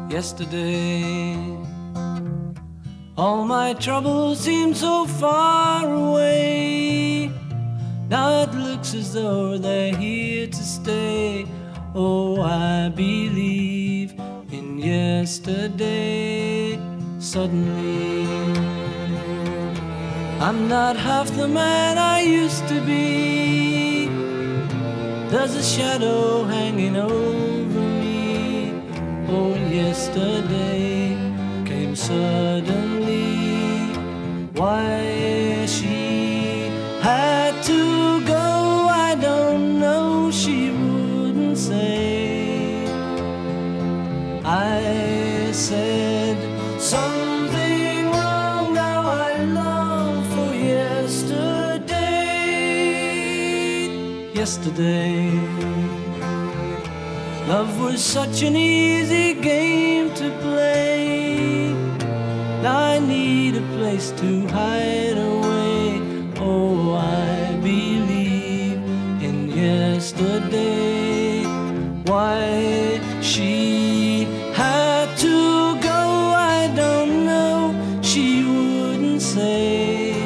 yesterday. All my troubles seem so far away. Now it looks as though they're here to stay. Oh, I believe in yesterday. Suddenly, I'm not half the man I used to be. There's a shadow hanging over me. Oh, yesterday came suddenly. Why she had to go, I don't know, she wouldn't say. I said something wrong, now I long for yesterday. Yesterday, love was such an easy game to play. Now I need a place to hide away. Oh, I believe in yesterday. Why she had to go, I don't know, she wouldn't say.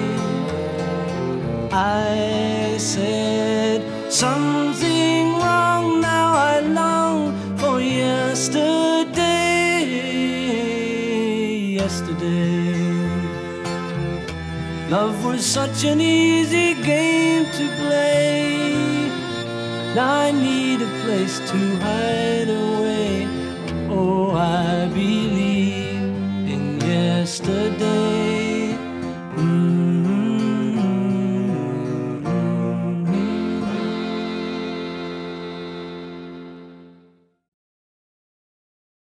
I said something wrong, now I long for yesterday. Yesterday, love was such an easy game to play. Now I need a place to hide away. Oh, I believe in yesterday.